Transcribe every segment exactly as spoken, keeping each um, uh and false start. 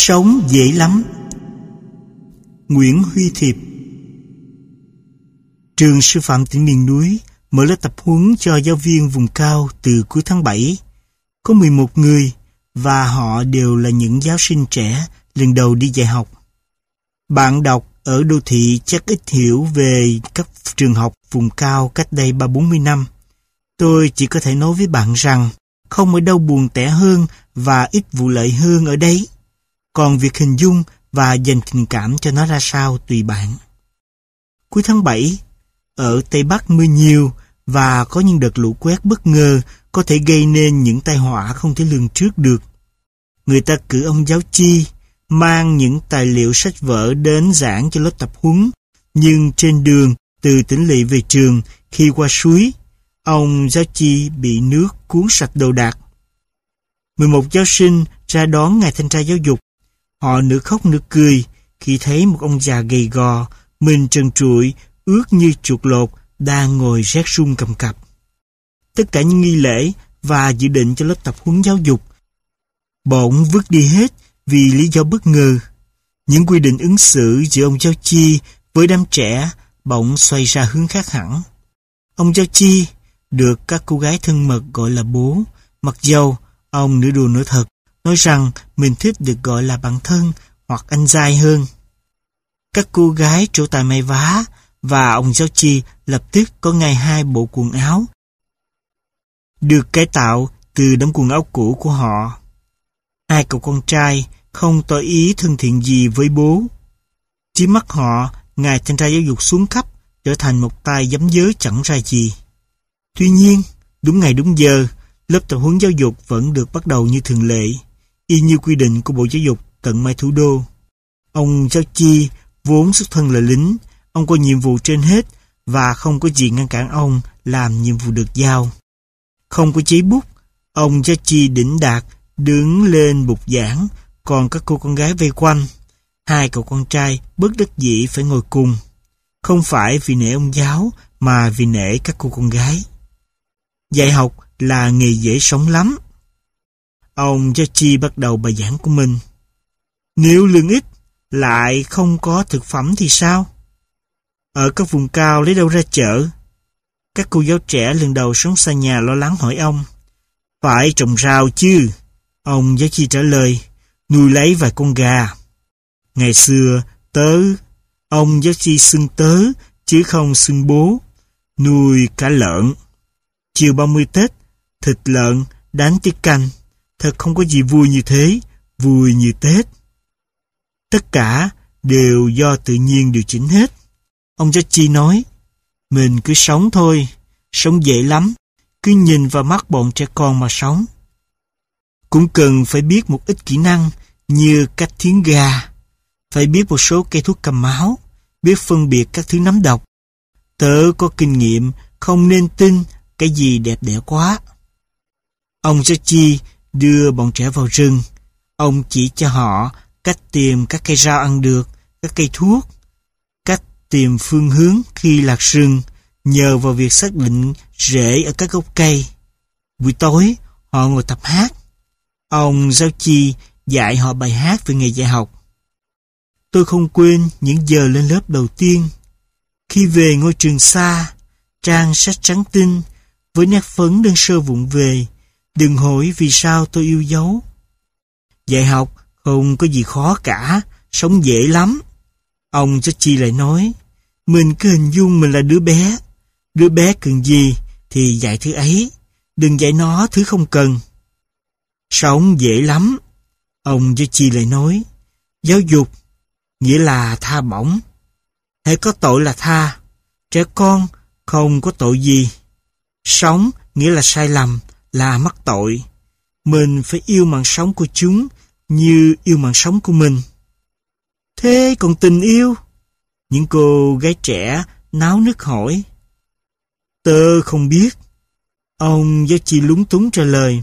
Sống dễ lắm. Nguyễn Huy Thiệp. Trường sư phạm tỉnh miền núi mở lớp tập huấn cho giáo viên vùng cao từ cuối tháng bảy. Có mười một người và họ đều là những giáo sinh trẻ lần đầu đi dạy học. Bạn đọc ở đô thị chắc ít hiểu về các trường học vùng cao cách đây ba bốn mươi năm. Tôi chỉ có thể nói với bạn rằng không ở đâu buồn tẻ hơn và ít vụ lợi hơn ở đấy. Còn việc hình dung và dành tình cảm cho nó ra sao tùy bạn. Cuối tháng bảy, ở Tây Bắc mưa nhiều và có những đợt lũ quét bất ngờ có thể gây nên những tai họa không thể lường trước được. Người ta cử ông giáo chi mang những tài liệu sách vở đến giảng cho lớp tập huấn, nhưng trên đường từ tỉnh lỵ về trường, khi qua suối, ông giáo chi bị nước cuốn sạch đồ đạc. mười một giáo sinh ra đón ngài thanh tra giáo dục. Họ nửa khóc nửa cười khi thấy một ông già gầy gò, mình trần trụi, ướt như chuột lột, đang ngồi rét run cầm cập. Tất cả những nghi lễ và dự định cho lớp tập huấn giáo dục bỗng vứt đi hết vì lý do bất ngờ. Những quy định ứng xử giữa ông giáo chi với đám trẻ bỗng xoay ra hướng khác hẳn. Ông giáo chi được các cô gái thân mật gọi là bố, mặc dầu ông nửa đùa nửa thật, nói rằng mình thích được gọi là bạn thân hoặc anh giai hơn. Các cô gái trổ tài may vá và ông giáo chi lập tức có ngay hai bộ quần áo được cải tạo từ đống quần áo cũ của họ. Hai cậu con trai không tỏ ý thân thiện gì với bố. Chỉ mắt họ, ngài thanh tra giáo dục xuống cấp, trở thành một tay giấm dớ chẳng ra gì. Tuy nhiên, đúng ngày đúng giờ, lớp tập huấn giáo dục vẫn được bắt đầu như thường lệ, y như quy định của Bộ Giáo dục tận mai thủ đô. Ông giáo chi vốn xuất thân là lính, ông có nhiệm vụ trên hết và không có gì ngăn cản ông làm nhiệm vụ được giao. Không có giấy bút, ông giáo chi đỉnh đạt đứng lên bục giảng, còn các cô con gái vây quanh. Hai cậu con trai bất đắc dĩ phải ngồi cùng, không phải vì nể ông giáo mà vì nể các cô con gái. Dạy học là nghề dễ sống lắm. Ông giáo chi bắt đầu bài giảng của mình. Nếu lương ít lại không có thực phẩm thì sao? Ở các vùng cao lấy đâu ra chợ? Các cô giáo trẻ lần đầu sống xa nhà lo lắng hỏi ông. Phải trồng rau chứ? Ông giáo chi trả lời. Nuôi lấy vài con gà. Ngày xưa tớ, ông giáo chi xưng tớ chứ không xưng bố. Nuôi cả lợn. Chiều ba mươi Tết, thịt lợn đánh tiết canh. Thật không có gì vui như thế, vui như Tết. Tất cả đều do tự nhiên điều chỉnh hết. Ông giáo chi nói, mình cứ sống thôi, sống dễ lắm, cứ nhìn vào mắt bọn trẻ con mà sống. Cũng cần phải biết một ít kỹ năng như cách thiến gà, phải biết một số cây thuốc cầm máu, biết phân biệt các thứ nấm độc. Tớ có kinh nghiệm, không nên tin cái gì đẹp đẽ quá. Ông giáo chi đưa bọn trẻ vào rừng. Ông chỉ cho họ cách tìm các cây rau ăn được, các cây thuốc, cách tìm phương hướng khi lạc rừng nhờ vào việc xác định rễ ở các gốc cây. Buổi tối, họ ngồi tập hát. Ông giáo chi dạy họ bài hát về nghề dạy học. Tôi không quên những giờ lên lớp đầu tiên. Khi về ngôi trường xa, trang sách trắng tinh với nét phấn đơn sơ vụng về, đừng hỏi vì sao tôi yêu dấu. Dạy học không có gì khó cả, sống dễ lắm. Ông giáo chi lại nói, mình cứ hình dung mình là đứa bé. Đứa bé cần gì thì dạy thứ ấy, đừng dạy nó thứ không cần. Sống dễ lắm. Ông giáo chi lại nói, giáo dục nghĩa là tha bổng. Hễ có tội là tha, trẻ con không có tội gì. Sống nghĩa là sai lầm, là mắc tội. Mình phải yêu mạng sống của chúng như yêu mạng sống của mình. Thế còn tình yêu? Những cô gái trẻ náo nức hỏi. Tớ không biết. Ông giáo chi lúng túng trả lời.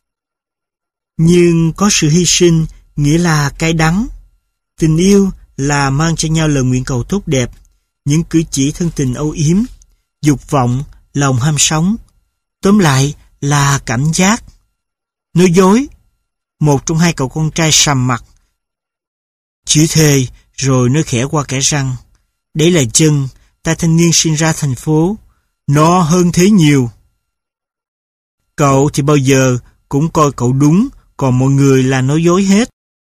Nhưng có sự hy sinh nghĩa là cay đắng. Tình yêu là mang cho nhau lời nguyện cầu tốt đẹp, những cử chỉ thân tình âu yếm, dục vọng, lòng ham sống. Tóm lại là cảm giác. Nói dối. Một trong hai cậu con trai sầm mặt. Chửi thề, rồi nói khẽ qua kẽ răng. Đấy là chân, ta thanh niên sinh ra thành phố. Nó hơn thế nhiều. Cậu thì bao giờ cũng coi cậu đúng, còn mọi người là nói dối hết.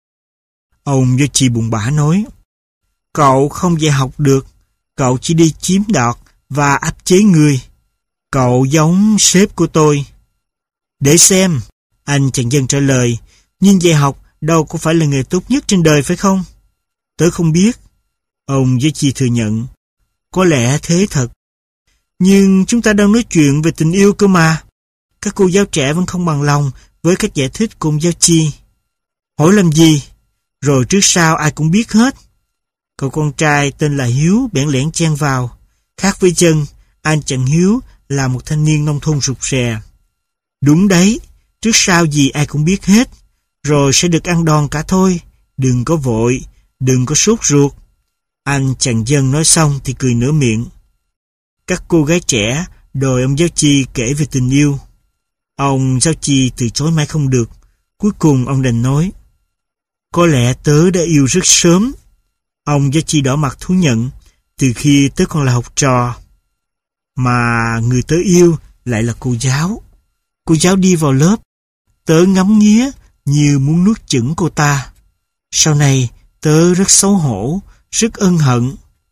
Ông Yoshi buồn bã nói. Cậu không dạy học được, cậu chỉ đi chiếm đoạt và áp chế người. Cậu giống sếp của tôi. Để xem, anh chàng dân trả lời, nhưng dạy học đâu có phải là nghề tốt nhất trên đời phải không? Tớ không biết. Ông Yoshi thừa nhận. Có lẽ thế thật. Nhưng chúng ta đang nói chuyện về tình yêu cơ mà. Các cô giáo trẻ vẫn không bằng lòng với cách giải thích của ông giáo chi. Hỏi làm gì? Rồi trước sau ai cũng biết hết. Cậu con trai tên là Hiếu bẽn lẽn chen vào. Khác với Chân, anh chàng Hiếu là một thanh niên nông thôn rụt rè. Đúng đấy, trước sau gì ai cũng biết hết. Rồi sẽ được ăn đòn cả thôi. Đừng có vội, đừng có sốt ruột. Anh chàng Dân nói xong thì cười nửa miệng. Các cô gái trẻ đòi ông giáo chi kể về tình yêu. Ông giáo chi từ chối mãi không được. Cuối cùng ông đành nói. Có lẽ tớ đã yêu rất sớm. Ông giáo chi đỏ mặt thú nhận. Từ khi tớ còn là học trò. Mà người tớ yêu lại là cô giáo. Cô giáo đi vào lớp. Tớ ngắm nghía như muốn nuốt chửng cô ta. Sau này tớ rất xấu hổ, rất ân hận.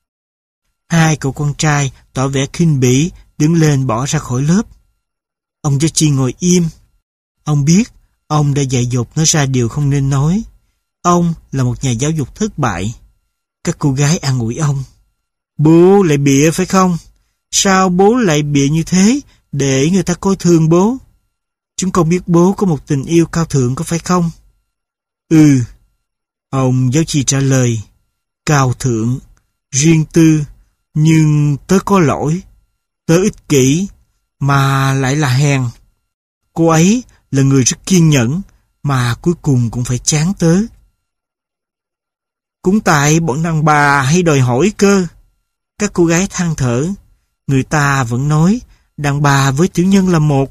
Hai cậu con trai tỏ vẻ khinh bỉ, đứng lên bỏ ra khỏi lớp. Ông giáo chi ngồi im. Ông biết ông đã dạy dột nói ra điều không nên nói. Ông là một nhà giáo dục thất bại. Các cô gái an ủi ông. Bố lại bịa phải không? Sao bố lại bịa như thế để người ta coi thường bố? Chúng con biết bố có một tình yêu cao thượng có phải không? Ừ. Ông giáo chi trả lời. Cao thượng, riêng tư, nhưng tớ có lỗi. Tớ ích kỷ, mà lại là hèn. Cô ấy là người rất kiên nhẫn, mà cuối cùng cũng phải chán tớ. Cũng tại bọn đàn bà hay đòi hỏi cơ. Các cô gái than thở. Người ta vẫn nói đàn bà với tiểu nhân là một.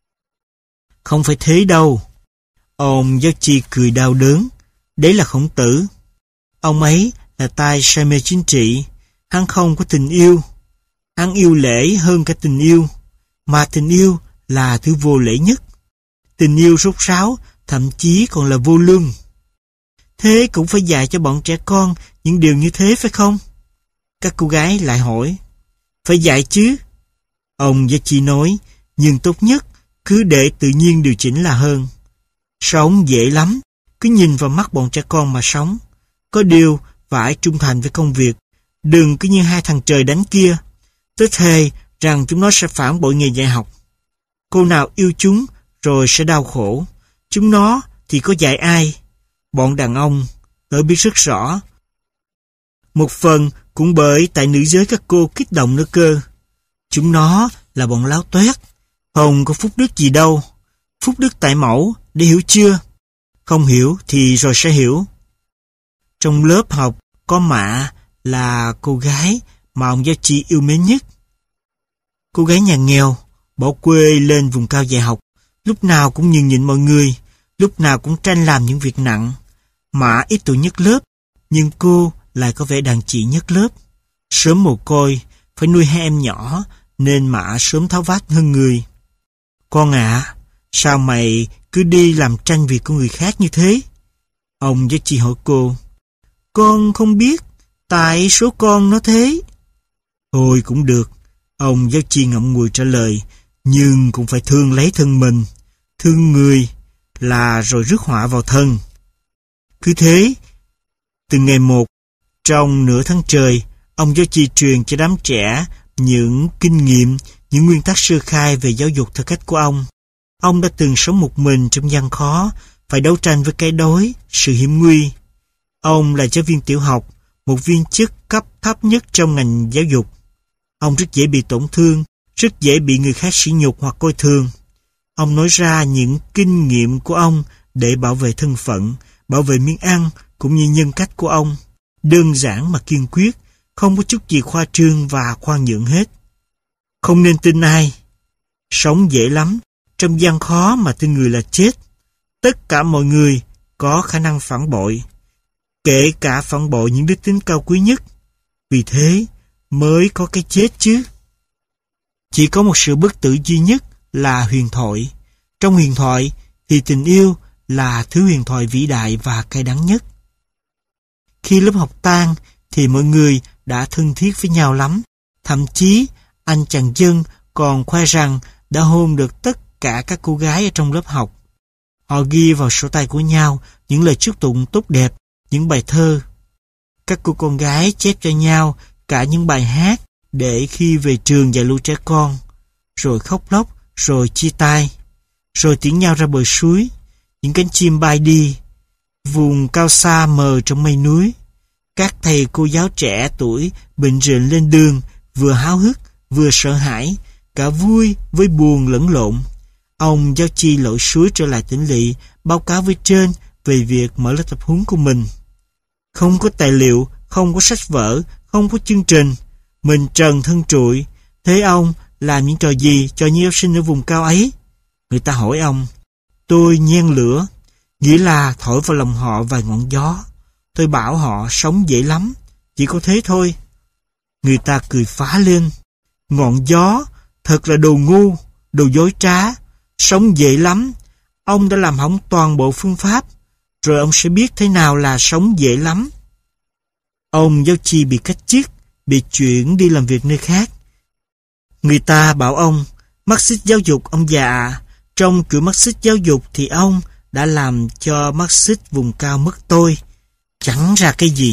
Không phải thế đâu. Ông giáo chi cười đau đớn. Đấy là Khổng Tử. Ông ấy là tay say mê chính trị. Hắn không có tình yêu. Hắn yêu lễ hơn cả tình yêu. Mà tình yêu là thứ vô lễ nhất. Tình yêu rốt ráo, thậm chí còn là vô lương. Thế cũng phải dạy cho bọn trẻ con những điều như thế phải không? Các cô gái lại hỏi. Phải dạy chứ. Ông giáo chi nói, nhưng tốt nhất cứ để tự nhiên điều chỉnh là hơn. Sống dễ lắm, cứ nhìn vào mắt bọn trẻ con mà sống. Có điều phải trung thành với công việc. Đừng cứ như hai thằng trời đánh kia. Tớ thề rằng chúng nó sẽ phản bội nghề dạy học. Cô nào yêu chúng rồi sẽ đau khổ. Chúng nó thì có dạy ai? Bọn đàn ông, tớ biết rất rõ. Một phần cũng bởi tại nữ giới các cô kích động nữa cơ. Chúng nó là bọn láo toét, không có phúc đức gì đâu. Phúc đức tại mẫu, để hiểu chưa? Không hiểu thì rồi sẽ hiểu. Trong lớp học có Mạ là cô gái mà ông giáo chi yêu mến nhất. Cô gái nhà nghèo, bỏ quê lên vùng cao dạy học, lúc nào cũng nhường nhịn mọi người, lúc nào cũng tranh làm những việc nặng. Mạ ít tuổi nhất lớp, nhưng cô lại có vẻ đàn chị nhất lớp. Sớm mồ côi, phải nuôi hai em nhỏ, nên Mạ sớm tháo vát hơn người. Con ạ, à, sao mày cứ đi làm tranh việc của người khác như thế? Ông giáo chi hỏi cô. Con không biết, tại số con nó thế. Thôi cũng được, ông giáo chi ngậm ngùi trả lời, nhưng cũng phải thương lấy thân mình. Thương người là rồi rước họa vào thân. Cứ thế, từ ngày một, trong nửa tháng trời, ông giáo chi truyền cho đám trẻ những kinh nghiệm, những nguyên tắc sơ khai về giáo dục theo cách của ông. Ông đã từng sống một mình trong gian khó, phải đấu tranh với cái đói, sự hiểm nguy. Ông là giáo viên tiểu học, một viên chức cấp thấp nhất trong ngành giáo dục. Ông rất dễ bị tổn thương, rất dễ bị người khác sỉ nhục hoặc coi thường. Ông nói ra những kinh nghiệm của ông để bảo vệ thân phận, bảo vệ miếng ăn cũng như nhân cách của ông. Đơn giản mà kiên quyết, không có chút gì khoa trương và khoan nhượng hết. Không nên tin ai. Sống dễ lắm, trong gian khó mà tin người là chết. Tất cả mọi người có khả năng phản bội. kể cả phản bội những đức tính cao quý nhất. Vì thế mới có cái chết chứ. Chỉ có một sự bất tử duy nhất là huyền thoại. Trong huyền thoại thì tình yêu là thứ huyền thoại vĩ đại và cay đắng nhất. Khi lớp học tan thì mọi người đã thân thiết với nhau lắm. Thậm chí anh chàng Dân còn khoe rằng đã hôn được tất cả các cô gái ở trong lớp học. Họ ghi vào sổ tay của nhau những lời chúc tụng tốt đẹp, những bài thơ. Các cô con gái chép cho nhau cả những bài hát để khi về trường dạy lũ trẻ con, rồi khóc lóc, rồi chia tay, rồi tiễn nhau ra bờ suối. Những cánh chim bay đi, vùng cao xa mờ trong mây núi. Các thầy cô giáo trẻ tuổi bệnh rện lên đường, vừa háo hức, vừa sợ hãi, cả vui với buồn lẫn lộn. Ông Giáo Chi lội suối trở lại tỉnh lỵ, báo cáo với trên về việc mở lớp tập huấn của mình. Không có tài liệu, không có sách vở, không có chương trình. Mình trần thân trụi. Thế ông làm những trò gì cho những học sinh ở vùng cao ấy? Người ta hỏi ông. Tôi nhen lửa, nghĩa là thổi vào lòng họ vài ngọn gió. Tôi bảo họ sống dễ lắm, chỉ có thế thôi. Người ta cười phá lên. Ngọn gió, thật là đồ ngu, đồ dối trá. Sống dễ lắm. Ông đã làm hỏng toàn bộ phương pháp, rồi ông sẽ biết thế nào là sống dễ lắm. Ông Giáo Chi bị cách chức, bị chuyển đi làm việc nơi khác. Người ta bảo ông, Marxist giáo dục ông già ạ. Trong kiểu Marxist giáo dục thì ông đã làm cho Marxist vùng cao mất tôi. Chẳng ra cái gì.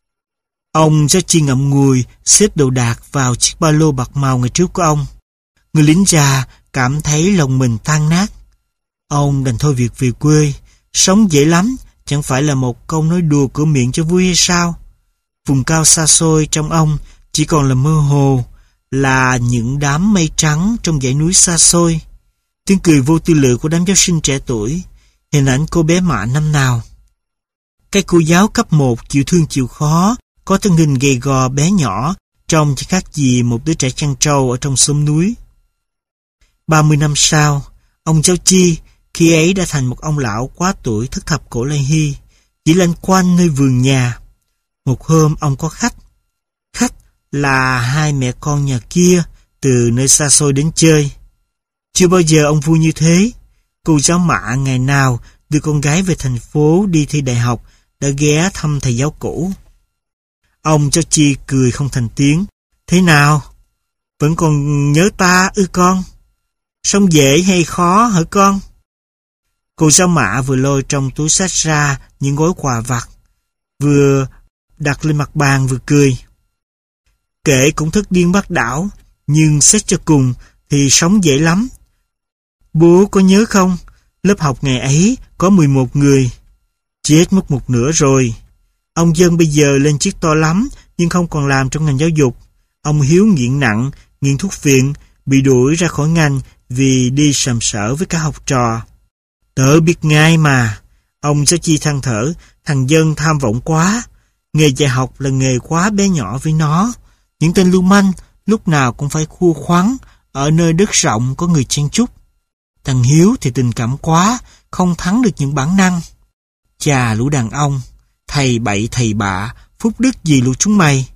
Ông Giáo Chi ngậm ngùi xếp đồ đạc vào chiếc ba lô bạc màu ngày trước của ông. Người lính già cảm thấy lòng mình tan nát. Ông đành thôi việc về quê. Sống dễ lắm, chẳng phải là một câu nói đùa cửa miệng cho vui hay sao? Vùng cao xa xôi trong ông chỉ còn là mơ hồ, là những đám mây trắng trong dãy núi xa xôi. Tiếng cười vô tư lự của đám giáo sinh trẻ tuổi, hình ảnh cô bé Mạ năm nào. Cái cô giáo cấp một chịu thương chịu khó, có thân hình gầy gò bé nhỏ, trông chỉ khác gì một đứa trẻ chăn trâu ở trong xóm núi. Ba mươi năm sau, ông Giáo Chi khi ấy đã thành một ông lão quá tuổi thất thập cổ lai hy, chỉ lanh quanh nơi vườn nhà. Một hôm ông có khách. Khách là hai mẹ con nhà kia từ nơi xa xôi đến chơi. Chưa bao giờ ông vui như thế. Cô giáo Mạ ngày nào đưa con gái về thành phố đi thi đại học đã ghé thăm thầy giáo cũ. Ông Giáo Chi cười không thành tiếng. Thế nào? Vẫn còn nhớ ta ư con? Sống dễ hay khó hả con? Cô giáo Mạ vừa lôi trong túi xách ra những gói quà vặt, vừa đặt lên mặt bàn vừa cười. Kể cũng thất điên bát đảo, nhưng xét cho cùng thì sống dễ lắm. Bố có nhớ không? Lớp học ngày ấy có mười một người. Chết mất một nửa rồi. Ông Dân bây giờ lên chức to lắm, nhưng không còn làm trong ngành giáo dục. Ông Hiếu nghiện nặng, nghiện thuốc viện, bị đuổi ra khỏi ngành vì đi sàm sỡ với các học trò. Tớ biết ngay mà. Ông Giáo Chi than thở, thằng Dân tham vọng quá. Nghề dạy học là nghề quá bé nhỏ với nó. Những tên lưu manh lúc nào cũng phải khua khoắn ở nơi đất rộng có người chen chúc. Thằng Hiếu thì tình cảm quá, không thắng được những bản năng. Chà lũ đàn ông, thầy bậy thầy bạ, phúc đức gì lũ chúng mày.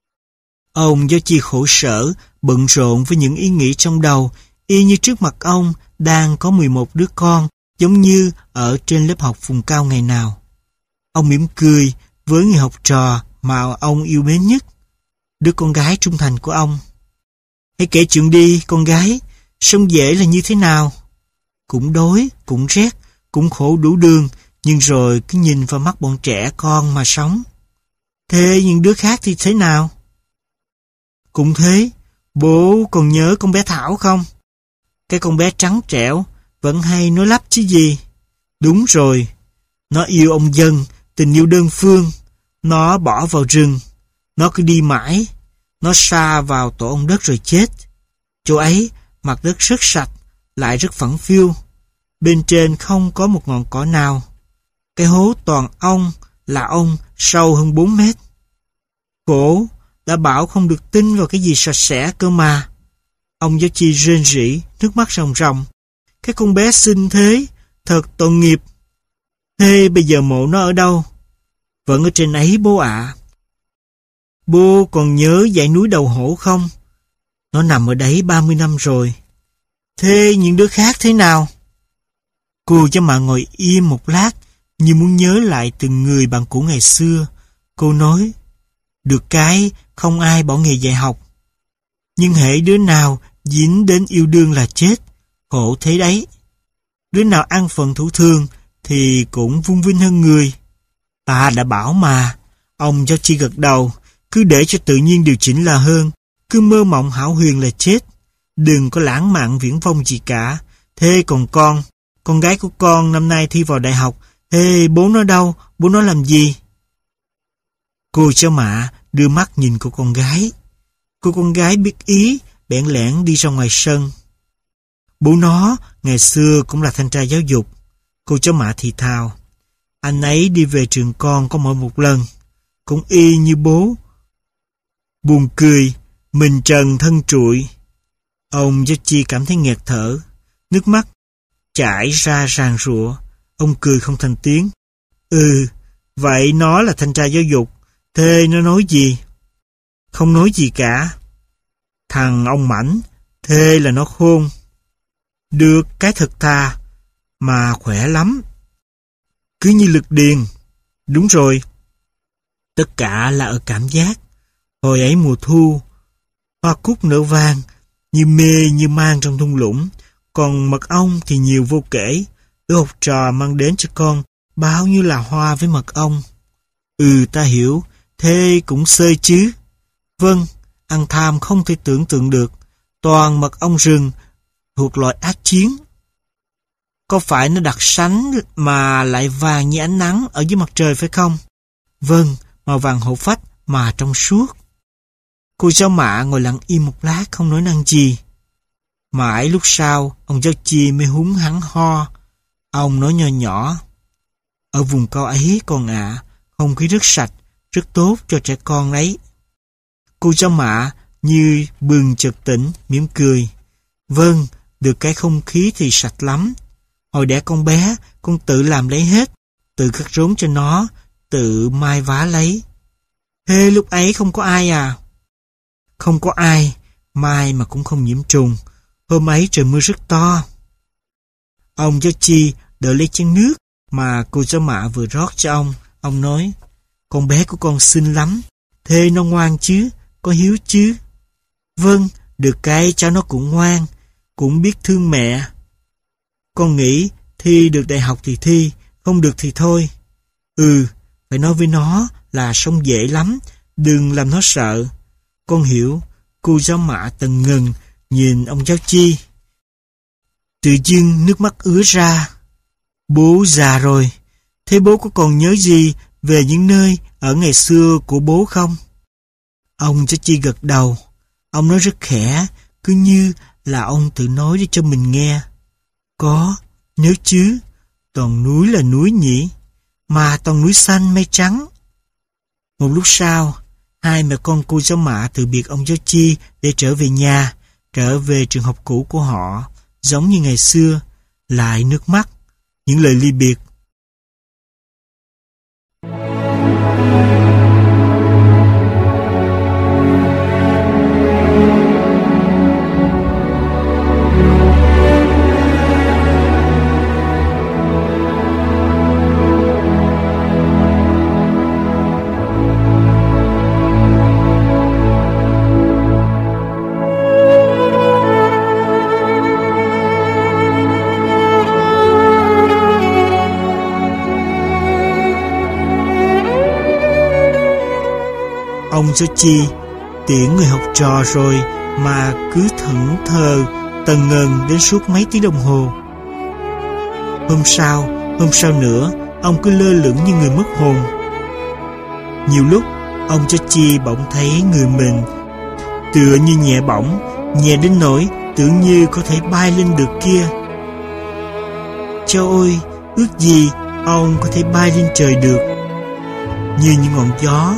Ông Giáo Chi khổ sở, bận rộn với những ý nghĩ trong đầu, y như trước mặt ông đang có mười một đứa con, giống như ở trên lớp học vùng cao ngày nào. Ông mỉm cười với người học trò mà ông yêu mến nhất, đứa con gái trung thành của ông. Hãy kể chuyện đi, con gái, sống dễ là như thế nào? Cũng đói, cũng rét, cũng khổ đủ đường, nhưng rồi cứ nhìn vào mắt bọn trẻ con mà sống. Thế những đứa khác thì thế nào? Cũng thế. Bố còn nhớ con bé Thảo không? Cái con bé trắng trẻo, vẫn hay nói lắp chứ gì. Đúng rồi, nó yêu ông Dân, tình yêu đơn phương. Nó bỏ vào rừng, nó cứ đi mãi. Nó sa vào tổ ong đất rồi chết. Chỗ ấy, mặt đất rất sạch, lại rất phẳng phiu. Bên trên không có một ngọn cỏ nào. Cái hố toàn ong là ong sâu hơn bốn mét. Cổ đã bảo không được tin vào cái gì sạch sẽ cơ mà. Ông Giáo Chi rên rỉ, nước mắt ròng ròng. Cái con bé xinh thế, thật tội nghiệp. Thế bây giờ mộ nó ở đâu? Vẫn ở trên ấy bố ạ. Bố còn nhớ dãy núi Đầu Hổ không? Nó nằm ở đấy ba mươi năm rồi. Thế những đứa khác thế nào? Cô cho mà ngồi im một lát, như muốn nhớ lại từng người bạn cũ ngày xưa. Cô nói, được cái không ai bỏ nghề dạy học. Nhưng hễ đứa nào dính đến yêu đương là chết, khổ thế đấy. Đứa nào ăn phần thủ thường thì cũng vung vinh hơn người. Ta đã bảo mà. Ông cho chi gật đầu, cứ để cho tự nhiên điều chỉnh là hơn. Cứ mơ mộng hão huyền là chết. Đừng có lãng mạn viễn vông gì cả. Thế còn con, con gái của con năm nay thi vào đại học. Thế bố nó đâu? Bố nó làm gì? Cô cháu Mạ đưa mắt nhìn cô con gái. Cô con gái biết ý, bẽn lẽn đi ra ngoài sân. Bố nó ngày xưa cũng là thanh tra giáo dục. Cô cháu Mạ thì thào. Anh ấy đi về trường con có mỗi một lần. Cũng y như bố. Buồn cười, mình trần thân trụi. Ông Giáo Chi cảm thấy nghẹt thở. Nước mắt chảy ra ràn rụa. Ông cười không thành tiếng. Ừ, vậy nó là thanh tra giáo dục. Thế nó nói gì? Không nói gì cả. Thằng ông Mãnh, thế là nó khôn. Được cái thật thà, mà khỏe lắm. Cứ như lực điền. Đúng rồi. Tất cả là ở cảm giác. Hồi ấy mùa thu, hoa cúc nở vàng, như mê như mang trong thung lũng. Còn mật ong thì nhiều vô kể. Đứa học trò mang đến cho con bao nhiêu là hoa với mật ong. Ừ, ta hiểu. Thế cũng xơi chứ. Vâng, ăn tham không thể tưởng tượng được. Toàn mật ong rừng thuộc loại ác chiến. Có phải nó đặc sánh mà lại vàng như ánh nắng ở dưới mặt trời phải không? Vâng, màu vàng hổ phách mà trong suốt. Cô cháu Mạ ngồi lặng im một lát không nói năng gì. Mãi lúc sau, ông Giáo Chi mới húng hắn ho. Ông nói nho nhỏ. Ở vùng cao ấy con ạ, à, không khí rất sạch, rất tốt cho trẻ con đấy. Cô cháu Mạ như bừng chợt tỉnh, mỉm cười. Vâng, được cái không khí thì sạch lắm. Hồi đẻ con bé, con tự làm lấy hết, tự cắt rốn cho nó, tự mai vá lấy. Thế lúc ấy không có ai à? Không có ai, mai mà cũng không nhiễm trùng. Hôm ấy trời mưa rất to. Ông Giáo Chi đợi lấy chén nước mà cô cháu Mạ vừa rót cho ông. Ông nói, con bé của con xinh lắm. Thế nó ngoan chứ, có hiếu chứ? Vâng, được cái cháu nó cũng ngoan, cũng biết thương mẹ. Con nghĩ thi được đại học thì thi, không được thì thôi. Ừ, phải nói với nó là sống dễ lắm, đừng làm nó sợ. Con hiểu. Cô giáo Mạ tần ngần nhìn ông Giáo Chi. Tự dưng nước mắt ứa ra. Bố già rồi. Thế bố có còn nhớ gì về những nơi ở ngày xưa của bố không? Ông Giáo Chi gật đầu. Ông nói rất khẽ, cứ như là ông tự nói để cho mình nghe. Có, nhớ chứ. Toàn núi là núi nhỉ? Mà toàn núi xanh mây trắng. Một lúc sau, hai mẹ con cô cháu Mạ từ biệt ông Giáo Chi để trở về nhà, trở về trường học cũ của họ, giống như ngày xưa, lại nước mắt, những lời ly biệt. Ông Giáo Chi tiễn người học trò rồi mà cứ thẫn thờ tần ngần đến suốt mấy tiếng đồng hồ. Hôm sau, hôm sau nữa, ông cứ lơ lửng như người mất hồn. Nhiều lúc, ông Giáo Chi bỗng thấy người mình tựa như nhẹ bỏng, nhẹ đến nỗi tưởng như có thể bay lên được kia. Trời ơi, ước gì ông có thể bay lên trời được, như những ngọn gió.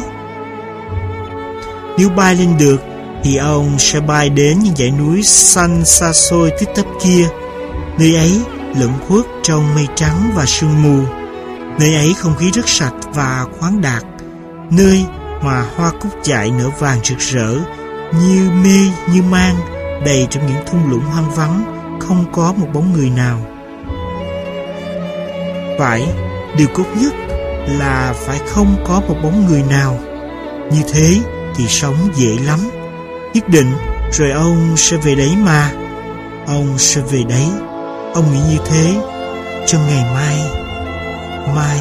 Nếu bay lên được thì ông sẽ bay đến những dãy núi xanh xa xôi tít tắp kia. Nơi ấy lẫn khuất trong mây trắng và sương mù. Nơi ấy không khí rất sạch và khoáng đạt, nơi mà hoa cúc dại nở vàng rực rỡ, như mê như mang, đầy trong những thung lũng hoang vắng, không có một bóng người nào. Phải, điều cốt nhất là phải không có một bóng người nào. Như thế thì sống dễ lắm. Nhất định rồi ông sẽ về đấy mà. Ông sẽ về đấy. Ông nghĩ như thế cho ngày mai. Mai.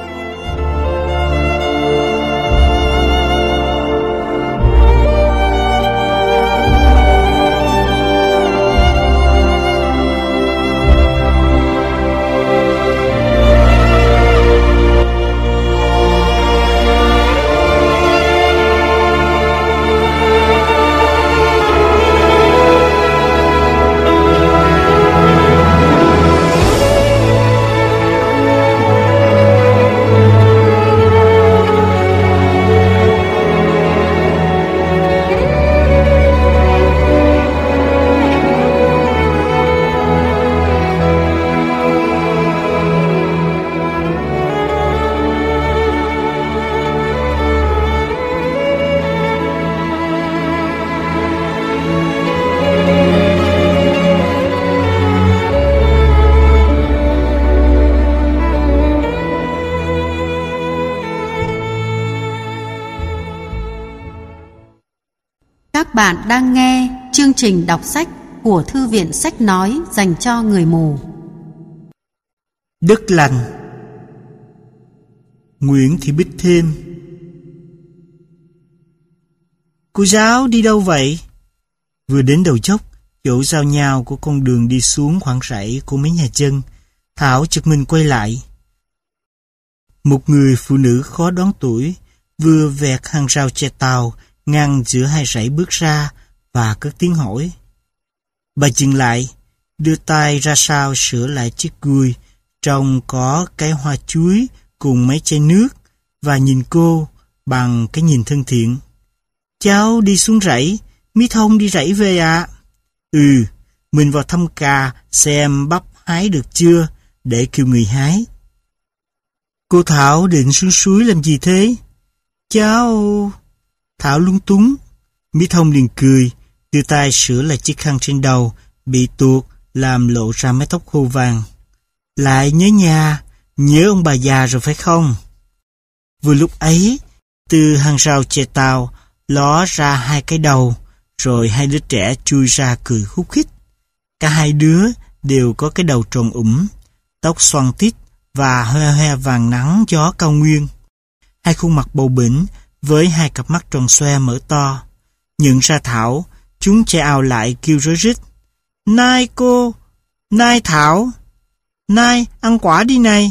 Các bạn đang nghe chương trình đọc sách của Thư viện Sách Nói dành cho người mù. Đất lành. Nguyễn Thị Bích Thêm. Cô giáo đi đâu vậy? Vừa đến đầu dốc, chỗ giao nhau của con đường đi xuống khoảng rẫy của mấy nhà chân, Thảo chợt mình quay lại. Một người phụ nữ khó đoán tuổi vừa vẹt hàng rào che tàu ngăn giữa hai rẫy bước ra và cất tiếng hỏi. Bà dừng lại, đưa tay ra sau sửa lại chiếc gùi trong có cái hoa chuối cùng mấy chai nước và nhìn cô bằng cái nhìn thân thiện. Cháu đi xuống rẫy, Mí Thông đi rẫy về ạ. À? Ừ, mình vào thăm cà xem bắp hái được chưa để kêu người hái. Cô Thảo định xuống suối làm gì thế? Cháu... Thảo lúng túng. Mí Thông liền cười, đưa tay sửa lại chiếc khăn trên đầu bị tuột làm lộ ra mái tóc khô vàng. Lại nhớ nhà, nhớ ông bà già rồi phải không? Vừa lúc ấy, từ hàng rào chè tàu ló ra hai cái đầu, rồi hai đứa trẻ chui ra cười khúc khích. Cả hai đứa đều có cái đầu tròn ủng, tóc xoăn tít và hoe hoe vàng nắng gió cao nguyên. Hai khuôn mặt bầu bĩnh với hai cặp mắt tròn xoe mở to. Nhận ra Thảo, chúng chạy ào lại kêu rối rít. Nai cô! Nai Thảo! Nai, ăn quả đi này!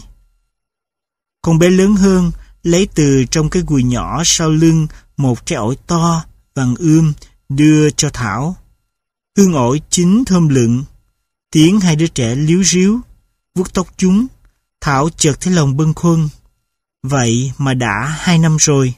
Con bé lớn hơn lấy từ trong cái gùi nhỏ sau lưng một trái ổi to, vàng ươm, đưa cho Thảo. Hương ổi chín thơm lựng. Tiếng hai đứa trẻ líu ríu, vuốt tóc chúng. Thảo chợt thấy lòng bâng khuâng. Vậy mà đã hai năm rồi.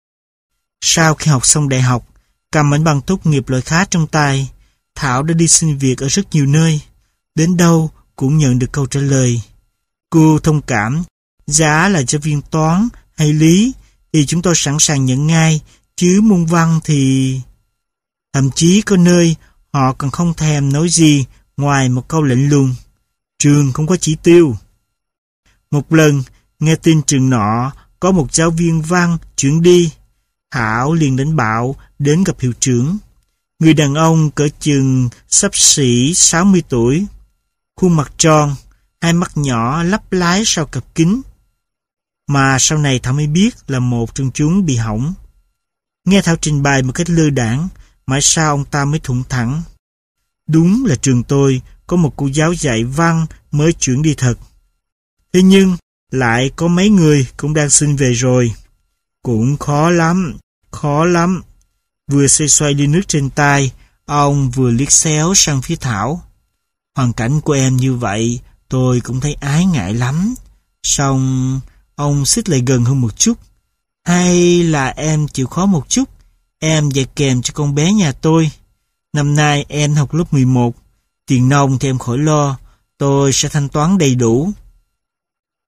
Sau khi học xong đại học, cầm ảnh bằng tốt nghiệp loại khá trong tay, Thảo đã đi xin việc ở rất nhiều nơi. Đến đâu cũng nhận được câu trả lời. Cô thông cảm, giá là giáo viên toán hay lý thì chúng tôi sẵn sàng nhận ngay, chứ môn văn thì... Thậm chí có nơi họ còn không thèm nói gì ngoài một câu lạnh lùng. Trường không có chỉ tiêu. Một lần, nghe tin trường nọ có một giáo viên văn chuyển đi, Thảo liền đánh bạo đến gặp hiệu trưởng. Người đàn ông cỡ chừng xấp xỉ sáu mươi tuổi, khuôn mặt tròn, hai mắt nhỏ lấp lái sau cặp kính. Mà sau này Thảo mới biết là một trong chúng bị hỏng. Nghe Thảo trình bày một cách lơ đãng, mãi sau ông ta mới thủng thẳng. Đúng là trường tôi có một cô giáo dạy văn mới chuyển đi thật. Thế nhưng lại có mấy người cũng đang xin về rồi. Cũng khó lắm, khó lắm. Vừa xoay xoay ly nước trên tay, ông vừa liếc xéo sang phía Thảo. Hoàn cảnh của em như vậy, tôi cũng thấy ái ngại lắm. Xong, ông xích lại gần hơn một chút. Hay là em chịu khó một chút, em dạy kèm cho con bé nhà tôi. Năm nay em học lớp mười một, tiền nong thì em khỏi lo, tôi sẽ thanh toán đầy đủ.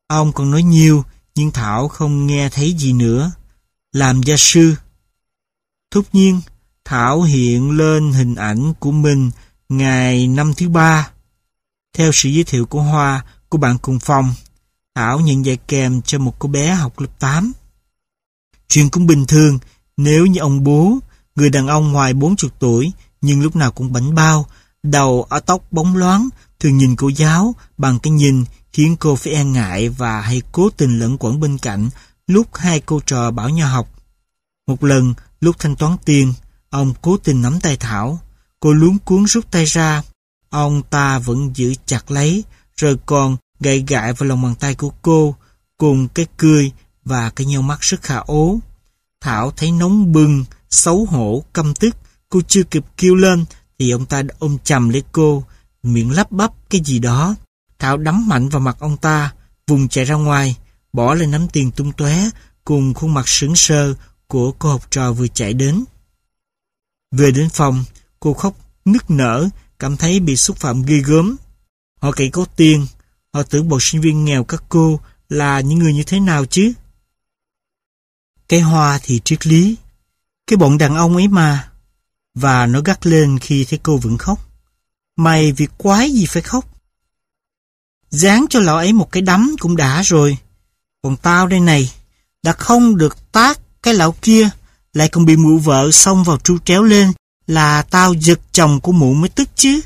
Ông còn nói nhiều, nhưng Thảo không nghe thấy gì nữa. Làm gia sư. Thốt nhiên, Thảo hiện lên hình ảnh của mình ngày năm thứ ba. Theo sự giới thiệu của Hoa, của bạn cùng phòng, Thảo nhận dạy kèm cho một cô bé học lớp tám. Chuyện cũng bình thường, nếu như ông bố, người đàn ông ngoài bốn mươi tuổi, nhưng lúc nào cũng bảnh bao, đầu ở tóc bóng loáng, thường nhìn cô giáo bằng cái nhìn khiến cô phải e ngại và hay cố tình lẫn quẩn bên cạnh lúc hai cô trò bảo nhau học. Một lần, lúc thanh toán tiền, ông cố tình nắm tay Thảo. Cô luống cuống rút tay ra. Ông ta vẫn giữ chặt lấy, rồi còn gậy gại vào lòng bàn tay của cô, cùng cái cười và cái nheo mắt rất khả ố. Thảo thấy nóng bừng, xấu hổ, căm tức. Cô chưa kịp kêu lên, thì ông ta đã ôm chầm lấy cô, miệng lắp bắp cái gì đó. Thảo đấm mạnh vào mặt ông ta, vùng chạy ra ngoài, bỏ lên nắm tiền tung tóe cùng khuôn mặt sững sờ của cô học trò vừa chạy đến. Về đến phòng, cô khóc nức nở, cảm thấy bị xúc phạm ghê gớm. Họ cậy có tiền, họ tưởng bọn sinh viên nghèo các cô là những người như thế nào chứ? Cái Hoa thì triết lý, cái bọn đàn ông ấy mà. Và nó gắt lên khi thấy cô vẫn khóc. Mày việc quái gì phải khóc? Dán cho lão ấy một cái đấm cũng đã rồi. Còn tao đây này, đã không được tát cái lão kia, lại còn bị mụ vợ xông vào tru tréo lên, là tao giật chồng của mụ mới tức chứ.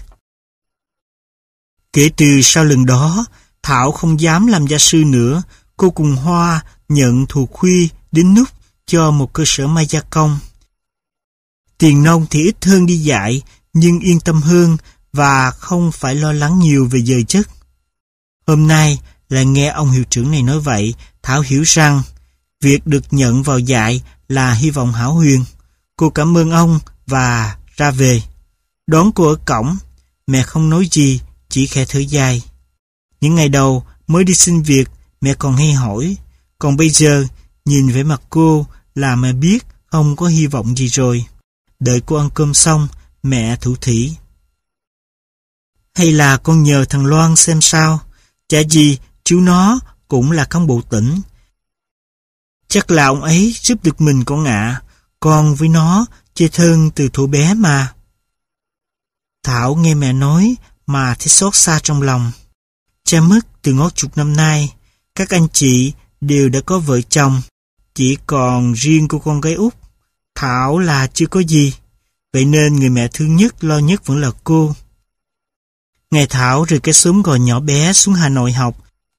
Kể từ sau lần đó, Thảo không dám làm gia sư nữa. Cô cùng Hoa nhận thuộc Huy đến nút cho một cơ sở may gia công. Tiền nông thì ít hơn đi dạy, nhưng yên tâm hơn và không phải lo lắng nhiều về giờ giấc. Hôm nay là nghe ông hiệu trưởng này nói vậy, Thảo hiểu rằng việc được nhận vào dạy là hy vọng hão huyền. Cô cảm ơn ông và ra về. Đón cô ở cổng, mẹ không nói gì, chỉ khẽ thở dài. Những ngày đầu mới đi xin việc, mẹ còn hay hỏi. Còn bây giờ, nhìn vẻ mặt cô là mẹ biết không có hy vọng gì rồi. Đợi cô ăn cơm xong, mẹ thủ thỉ. Hay là con nhờ thằng Loan xem sao? Chả gì, chú nó cũng là cán bộ tỉnh. Chắc là ông ấy giúp được mình con ạ. Con với nó chơi thân từ thuở bé mà. Thảo nghe mẹ nói mà thấy xót xa trong lòng. Cha mất từ ngót chục năm nay. Các anh chị đều đã có vợ chồng. Chỉ còn riêng cô con gái út Thảo là chưa có gì. Vậy nên người mẹ thương nhất, lo nhất vẫn là cô. Ngày Thảo rời cái xóm Gò nhỏ bé xuống Hà Nội học,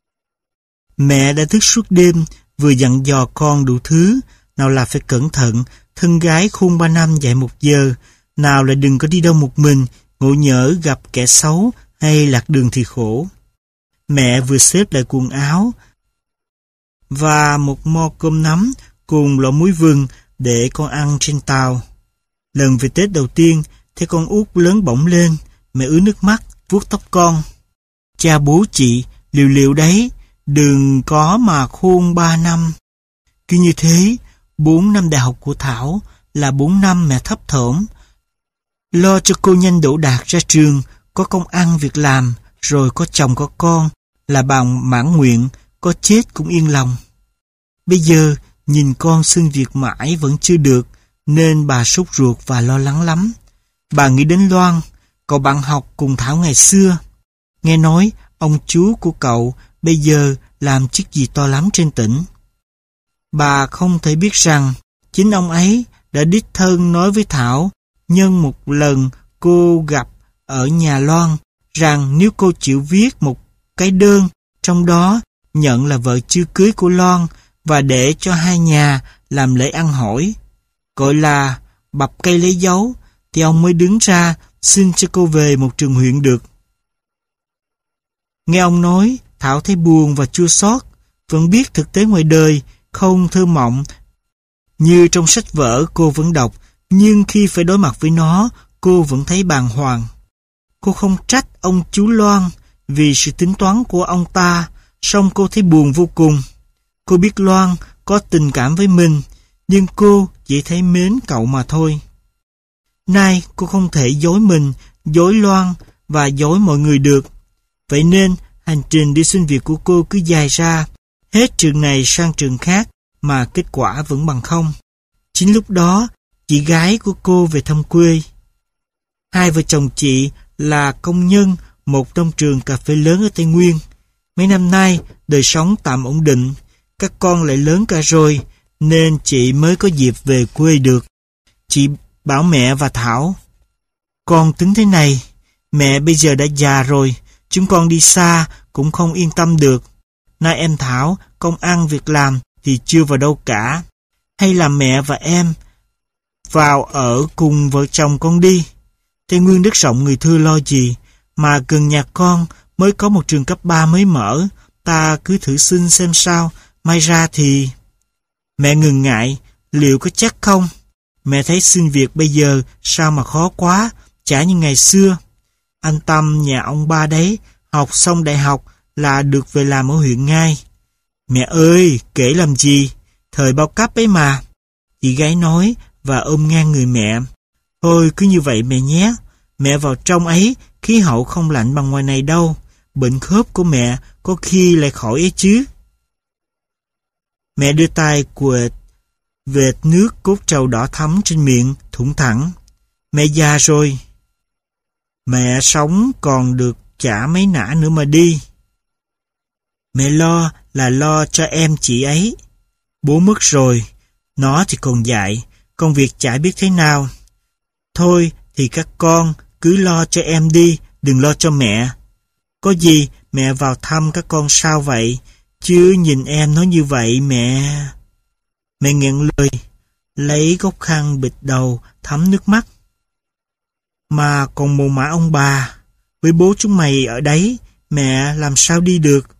mẹ đã thức suốt đêm, vừa dặn dò con đủ thứ. Nào là phải cẩn thận, thân gái khôn ba năm dạy một giờ. Nào là đừng có đi đâu một mình, ngộ nhỡ gặp kẻ xấu hay lạc đường thì khổ. Mẹ vừa xếp lại quần áo và một mo cơm nắm cùng lọ muối vừng để con ăn trên tàu. Lần về Tết đầu tiên, thấy con út lớn bỗng lên, mẹ ứa nước mắt, vuốt tóc con. Cha bố chị, liều liều đấy, đừng có mà khôn ba năm. Cứ như thế, bốn năm đại học của Thảo là bốn năm mẹ thấp thỏm. Lo cho cô nhanh đỗ đạt ra trường, có công ăn việc làm, rồi có chồng có con, là bằng mãn nguyện, có chết cũng yên lòng. Bây giờ, nhìn con xin việc mãi vẫn chưa được, nên bà sốt ruột và lo lắng lắm. Bà nghĩ đến Loan, cậu bạn học cùng Thảo ngày xưa. Nghe nói, ông chú của cậu bây giờ làm chức gì to lắm trên tỉnh. Bà không thể biết rằng, chính ông ấy đã đích thân nói với Thảo, nhân một lần cô gặp ở nhà Loan, rằng nếu cô chịu viết một cái đơn, trong đó nhận là vợ chưa cưới của Loan, và để cho hai nhà làm lễ ăn hỏi, gọi là bập cây lấy dấu, thì ông mới đứng ra xin cho cô về một trường huyện được. Nghe ông nói, Thảo thấy buồn và chua xót. Vẫn biết thực tế ngoài đời không thơ mộng như trong sách vở cô vẫn đọc, nhưng khi phải đối mặt với nó, cô vẫn thấy bàng hoàng. Cô không trách ông chú Loan vì sự tính toán của ông ta, song cô thấy buồn vô cùng. Cô biết Loan có tình cảm với mình, nhưng cô chỉ thấy mến cậu mà thôi. Nay cô không thể dối mình, dối Loan và dối mọi người được. Vậy nên Hành trình đi xin việc của cô cứ dài ra, hết trường này sang trường khác mà kết quả vẫn bằng không. Chính lúc đó, chị gái của cô về thăm quê. Hai vợ chồng chị là công nhân một nông trường cà phê lớn ở Tây Nguyên. Mấy năm nay, đời sống tạm ổn định, các con lại lớn cả rồi, nên chị mới có dịp về quê được. Chị bảo mẹ và Thảo, con tính thế này, mẹ bây giờ đã già rồi, chúng con đi xa cũng không yên tâm được. Nay em Thảo, công ăn việc làm thì chưa vào đâu cả. Hay là mẹ và em vào ở cùng vợ chồng con đi. Tây Nguyên đất rộng người thưa lo gì, mà gần nhà con mới có một trường cấp ba mới mở, ta cứ thử xin xem sao, may ra thì... Mẹ ngừng ngại, liệu có chắc không? Mẹ thấy xin việc bây giờ sao mà khó quá, chả như ngày xưa. Anh Tâm nhà ông ba đấy, học xong đại học là được về làm ở huyện ngay. Mẹ ơi, kể làm gì, thời bao cấp ấy mà. Chị gái nói và ôm ngang người mẹ. Thôi cứ như vậy mẹ nhé, mẹ vào trong ấy, khí hậu không lạnh bằng ngoài này đâu. Bệnh khớp của mẹ có khi lại khỏi ấy chứ. Mẹ đưa tay quệt vệt nước cốt trầu đỏ thắm trên miệng, thủng thẳng. Mẹ già rồi. Mẹ sống còn được chả mấy nã nữa mà đi. Mẹ lo là lo cho em chị ấy. Bố mất rồi, nó thì còn dại, công việc chả biết thế nào. Thôi thì các con cứ lo cho em đi, đừng lo cho mẹ. Có gì mẹ vào thăm các con sao vậy, chứ nhìn em nói như vậy mẹ... Mẹ nghẹn lời, lấy gốc khăn bịt đầu, thấm nước mắt. Mà còn mồ mả ông bà, với bố chúng mày ở đấy, mẹ làm sao đi được?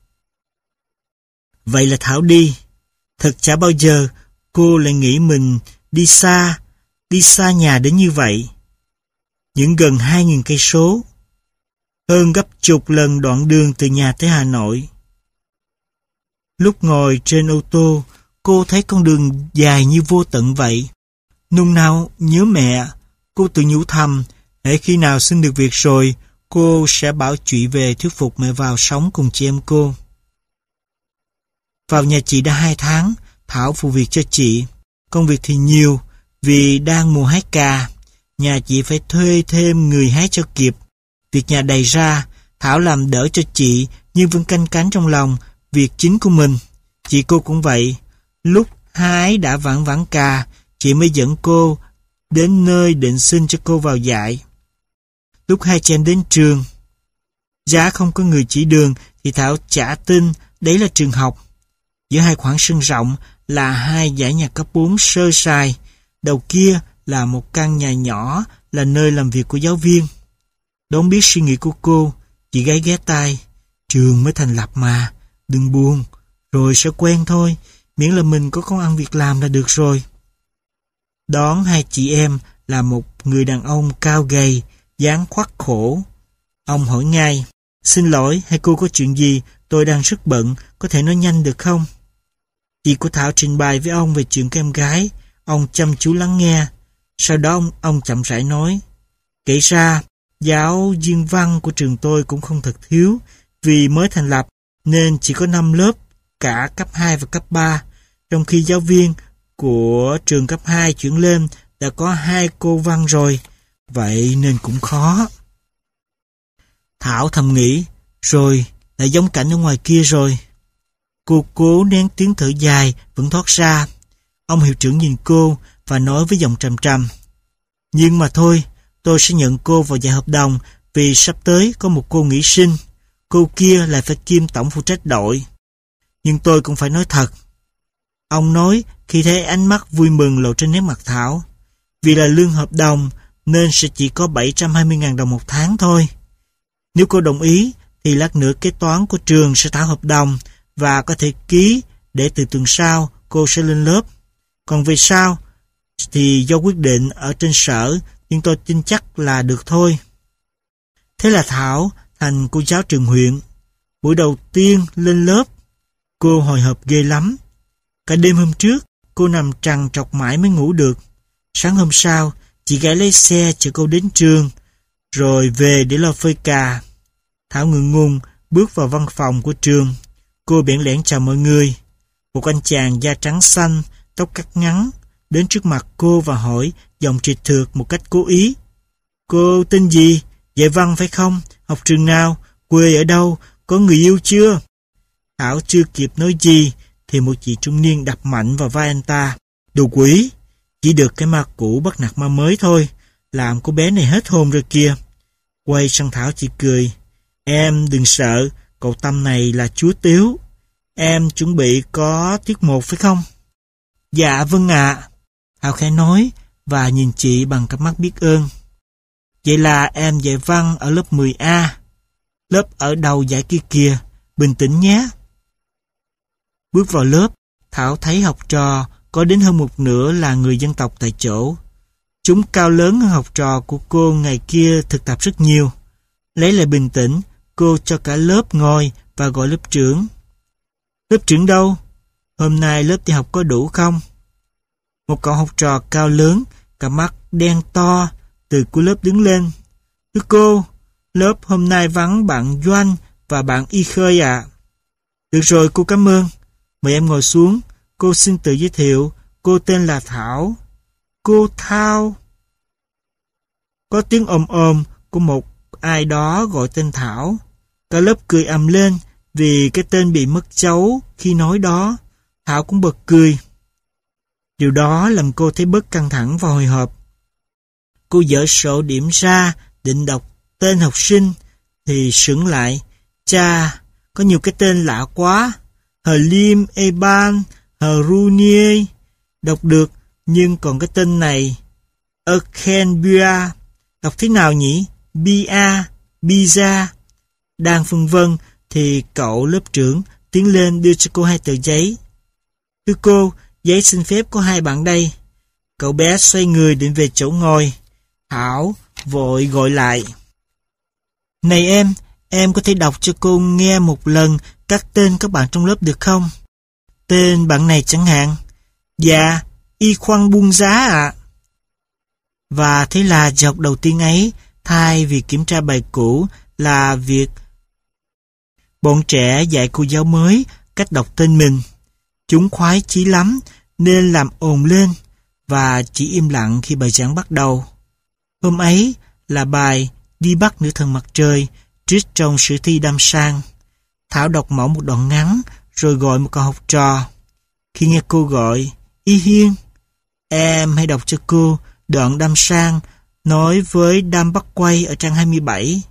Vậy là Thảo đi. Thật chả bao giờ cô lại nghĩ mình đi xa, đi xa nhà đến như vậy. Những gần hai nghìn cây số, hơn gấp chục lần đoạn đường từ nhà tới Hà Nội. Lúc ngồi trên ô tô, cô thấy con đường dài như vô tận vậy. Nung nao nhớ mẹ, cô tự nhủ thầm, hễ khi nào xin được việc rồi, cô sẽ bảo chị về thuyết phục mẹ vào sống cùng chị em cô. Vào nhà chị đã hai tháng, Thảo phụ việc cho chị. Công việc thì nhiều, vì đang mùa hái cà, nhà chị phải thuê thêm người hái cho kịp. Việc nhà đầy ra, Thảo làm đỡ cho chị, nhưng vẫn canh cánh trong lòng việc chính của mình. Chị cô cũng vậy. Lúc hái đã vãn vãn cà, chị mới dẫn cô đến nơi định xin cho cô vào dạy. Lúc hai chị em đến trường, giá không có người chỉ đường thì Thảo chả tin đấy là trường học. Giữa hai khoảng sân rộng là hai dãy nhà cấp bốn sơ sài, đầu kia là một căn nhà nhỏ là nơi làm việc của giáo viên. Đón biết suy nghĩ của cô, chị gái ghé tai, trường mới thành lập mà, đừng buồn, rồi sẽ quen thôi, miễn là mình có công ăn việc làm là được rồi. Đón hai chị em là một người đàn ông cao gầy, dáng khoắt khổ. Ông hỏi ngay, xin lỗi, hai cô có chuyện gì, tôi đang rất bận, có thể nói nhanh được không? Chị của Thảo trình bày với ông về chuyện của em gái, ông chăm chú lắng nghe. Sau đó ông, ông chậm rãi nói, kể ra, giáo viên văn của trường tôi cũng không thật thiếu, vì mới thành lập nên chỉ có năm lớp, cả cấp hai và cấp ba, trong khi giáo viên của trường cấp hai chuyển lên đã có hai cô văn rồi, vậy nên cũng khó. Thảo thầm nghĩ, rồi lại giống cảnh ở ngoài kia rồi. Cô cố nén tiếng thở dài vẫn thoát ra. Ông hiệu trưởng nhìn cô và nói với giọng trầm trầm, nhưng mà thôi, tôi sẽ nhận cô vào dạy hợp đồng vì sắp tới có một cô nghỉ sinh, cô kia lại phải kiêm tổng phụ trách đội. Nhưng tôi cũng phải nói thật. Ông nói khi thấy ánh mắt vui mừng lộ trên nét mặt Thảo. Vì là lương hợp đồng nên sẽ chỉ có bảy trăm hai mươi nghìn đồng một tháng thôi. Nếu cô đồng ý thì lát nữa kế toán của trường sẽ thảo hợp đồng và có thể ký để từ tuần sau cô sẽ lên lớp. Còn về sau thì do quyết định ở trên sở, nhưng tôi tin chắc là được thôi. Thế là Thảo thành cô giáo trường huyện. Buổi đầu tiên lên lớp, cô hồi hộp ghê lắm. Cả đêm hôm trước, cô nằm trằn trọc mãi mới ngủ được. Sáng hôm sau, chị gái lấy xe chở cô đến trường, rồi về để lo phơi cà. Thảo ngượng ngùng Bước vào văn phòng của trường, cô bẽn lẽn chào mọi người. Một anh chàng da trắng xanh, tóc cắt ngắn, đến trước mặt cô và hỏi giọng triệt thượt một cách cố ý. Cô tên gì? Dạy văn phải không? Học trường nào? Quê ở đâu? Có người yêu chưa? Thảo chưa kịp nói gì thì một chị trung niên đập mạnh vào vai anh ta. Đồ quỷ! Chỉ được cái ma cũ bắt nạt ma mới thôi, làm cô bé này hết hồn rồi kìa. Quay sang Thảo chị cười. Em đừng sợ, cậu Tâm này là chúa Tiếu. Em chuẩn bị có tiết mục phải không? Dạ vâng ạ. À. Thảo khẽ nói và nhìn chị bằng cặp mắt biết ơn. Vậy là em dạy văn ở lớp mười A. Lớp ở đầu dãy kia kìa, bình tĩnh nhé. Bước vào lớp, Thảo thấy học trò có đến hơn một nửa là người dân tộc tại chỗ. Chúng cao lớn hơn học trò của cô ngày kia thực tập rất nhiều. Lấy lại bình tĩnh, cô cho cả lớp ngồi và gọi lớp trưởng. Lớp trưởng đâu? Hôm nay lớp đi học có đủ không? Một cậu học trò cao lớn, cả mắt đen to, từ cuối lớp đứng lên. Thưa cô, lớp hôm nay vắng bạn Doanh và bạn Y Khơi ạ. À. Được rồi, cô cảm ơn. Mời em ngồi xuống. Cô xin tự giới thiệu. Cô tên là Thảo. Cô Thao. Có tiếng ồm ồm của một ai đó gọi tên Thảo. Cả lớp cười ầm lên vì cái tên bị mất dấu khi nói đó. Thảo cũng bật cười. Điều đó làm cô thấy bớt căng thẳng và hồi hộp. Cô dở sổ điểm ra định đọc tên học sinh thì sững lại. Chà, có nhiều cái tên lạ quá. Hờ Liêm, Eban, Hờ Runier. Đọc được, nhưng còn cái tên này. Erken Bia. Đọc thế nào nhỉ? Bia, Biza. Đang phân vân thì cậu lớp trưởng tiến lên đưa cho cô hai tờ giấy. Thưa cô, giấy xin phép có hai bạn đây. Cậu bé xoay người định về chỗ ngồi. Thảo vội gọi lại. Này em, em có thể đọc cho cô nghe một lần các tên các bạn trong lớp được không? Tên bạn này chẳng hạn. Dạ, Y Khoan Buông Giá ạ. À. Và thế là giờ học đầu tiên ấy, thay vì kiểm tra bài cũ là việc bọn trẻ dạy cô giáo mới cách đọc tên mình. Chúng khoái chí lắm nên làm ồn lên và chỉ im lặng khi bài giảng bắt đầu. Hôm ấy là bài Đi bắt nữ thần mặt trời trích trong sử thi Đam Sang. Thảo đọc mẫu một đoạn ngắn rồi gọi một cậu học trò. Khi nghe cô gọi, Y Hiên, em hãy đọc cho cô đoạn Đam Sang nói với Đam Bắc Quay ở trang hai mươi bảy.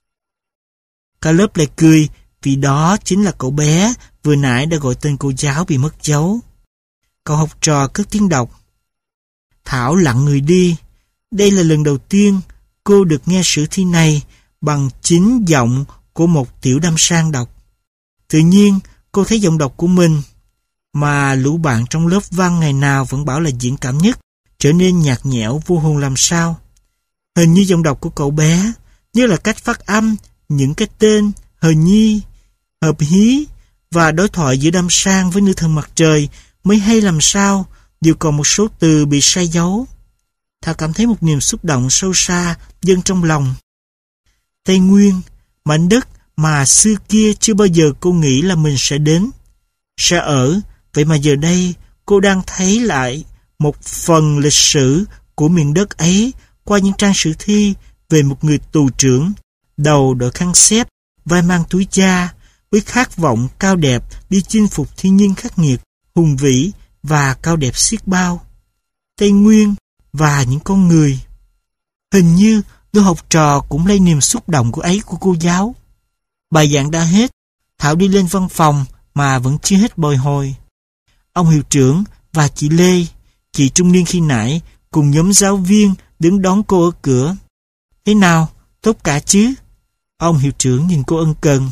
Cả lớp lại cười vì đó chính là cậu bé vừa nãy đã gọi tên cô giáo bị mất dấu. Cậu học trò cất tiếng đọc. Thảo lặng người đi. Đây là lần đầu tiên cô được nghe sử thi này bằng chính giọng của một tiểu Đam Sang đọc. Tự nhiên cô thấy giọng đọc của mình, mà lũ bạn trong lớp văn ngày nào vẫn bảo là diễn cảm nhất, trở nên nhạt nhẽo vô hồn làm sao. Hình như giọng đọc của cậu bé, như là cách phát âm những cái tên Hờ Nhi, Hợp Hí và đối thoại giữa Đam Sang với nữ thần mặt trời mới hay làm sao, dù còn một số từ bị sai dấu. Thảo cảm thấy một niềm xúc động sâu xa dâng trong lòng. Tây Nguyên, mảnh đất mà xưa kia chưa bao giờ cô nghĩ là mình sẽ đến, sẽ ở, vậy mà giờ đây cô đang thấy lại một phần lịch sử của miền đất ấy qua những trang sử thi về một người tù trưởng, đầu đội khăn xếp, vai mang túi da, với khát vọng cao đẹp đi chinh phục thiên nhiên khắc nghiệt, hùng vĩ và cao đẹp xiết bao. Tây Nguyên và những con người. Hình như đứa học trò cũng lấy niềm xúc động của ấy của cô giáo. Bài giảng đã hết, Thảo đi lên văn phòng mà vẫn chưa hết bồi hồi. Ông hiệu trưởng và chị Lê, chị trung niên khi nãy, cùng nhóm giáo viên đứng đón cô ở cửa. Thế nào, tốt cả chứ? Ông hiệu trưởng nhìn cô ân cần.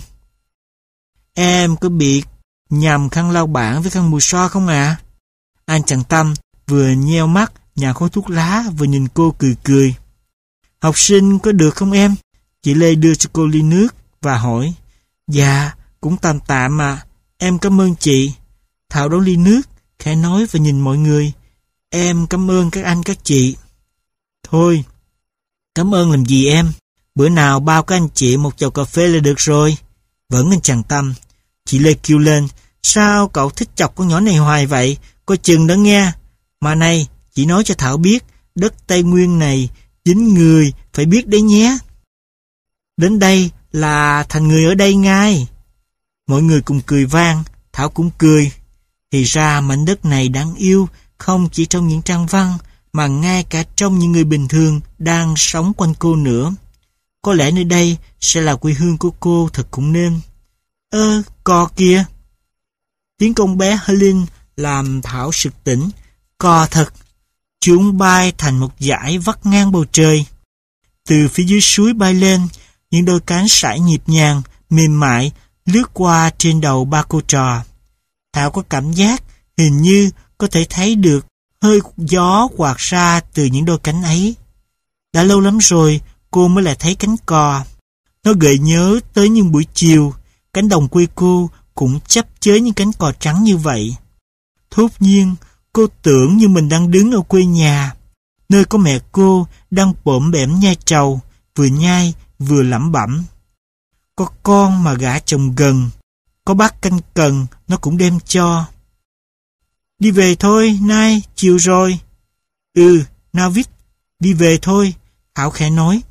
Em có bị nhầm khăn lau bảng với khăn mùi xoa không ạ? À? Anh chàng Tâm vừa nheo mắt nhả khói thuốc lá vừa nhìn cô cười cười. Học sinh có được không em? Chị Lê đưa cho cô ly nước và hỏi. Dạ, cũng tạm tạm mà. Em cảm ơn chị. Thảo đón ly nước, khẽ nói và nhìn mọi người. Em cảm ơn các anh các chị. Thôi, cảm ơn làm gì em? Bữa nào bao các anh chị một chầu cà phê là được rồi. Vẫn anh chàng Tâm. Chị Lê kêu lên, sao cậu thích chọc con nhỏ này hoài vậy? Coi chừng đó nghe. Mà này, chị nói cho Thảo biết, đất Tây Nguyên này, chính người phải biết đấy nhé. Đến đây là thành người ở đây ngay. Mọi người cùng cười vang, Thảo cũng cười. Thì ra mảnh đất này đáng yêu, không chỉ trong những trang văn, mà ngay cả trong những người bình thường đang sống quanh cô nữa. Có lẽ nơi đây sẽ là quê hương của cô thật cũng nên. Ơ, cò kìa. Tiếng con bé Helen làm Thảo sực tỉnh. Cò thật. Chúng bay thành một dải vắt ngang bầu trời. Từ phía dưới suối bay lên, những đôi cánh sải nhịp nhàng, mềm mại, lướt qua trên đầu ba cô trò. Thảo có cảm giác hình như có thể thấy được hơi gió quạt ra từ những đôi cánh ấy. Đã lâu lắm rồi cô mới lại thấy cánh cò. Nó gợi nhớ tới những buổi chiều, cánh đồng quê cô cũng chắp chới những cánh cò trắng như vậy. Thốt nhiên, cô tưởng như mình đang đứng ở quê nhà, nơi có mẹ cô đang bộm bẻm nhai trầu, vừa nhai vừa lẩm bẩm. Có con mà gả chồng gần, có bát canh cần nó cũng đem cho. Đi về thôi, nay, chiều rồi. Ừ, nào Vít, đi về thôi, Thảo khẽ nói.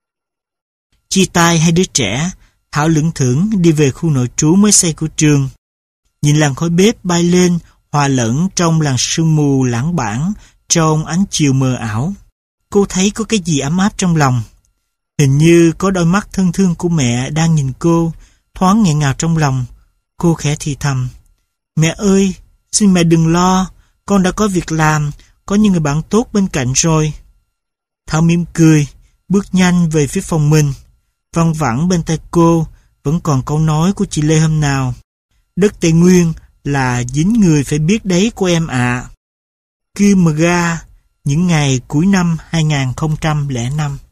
Chia tay hai đứa trẻ, Thảo lững thững đi về khu nội trú mới xây của trường. Nhìn làn khói bếp bay lên, hòa lẫn trong làn sương mù lãng bản, trong ánh chiều mờ ảo. Cô thấy có cái gì ấm áp trong lòng. Hình như có đôi mắt thân thương của mẹ đang nhìn cô, thoáng nghẹn ngào trong lòng. Cô khẽ thì thầm. Mẹ ơi, xin mẹ đừng lo, con đã có việc làm, có những người bạn tốt bên cạnh rồi. Thảo mỉm cười, bước nhanh về phía phòng mình. Văng vẳng bên tai cô vẫn còn câu nói của chị Lê hôm nào. Đất Tây Nguyên là dính người phải biết đấy cô em ạ. À. Kim Ga, những ngày cuối năm hai nghìn không trăm lẻ năm.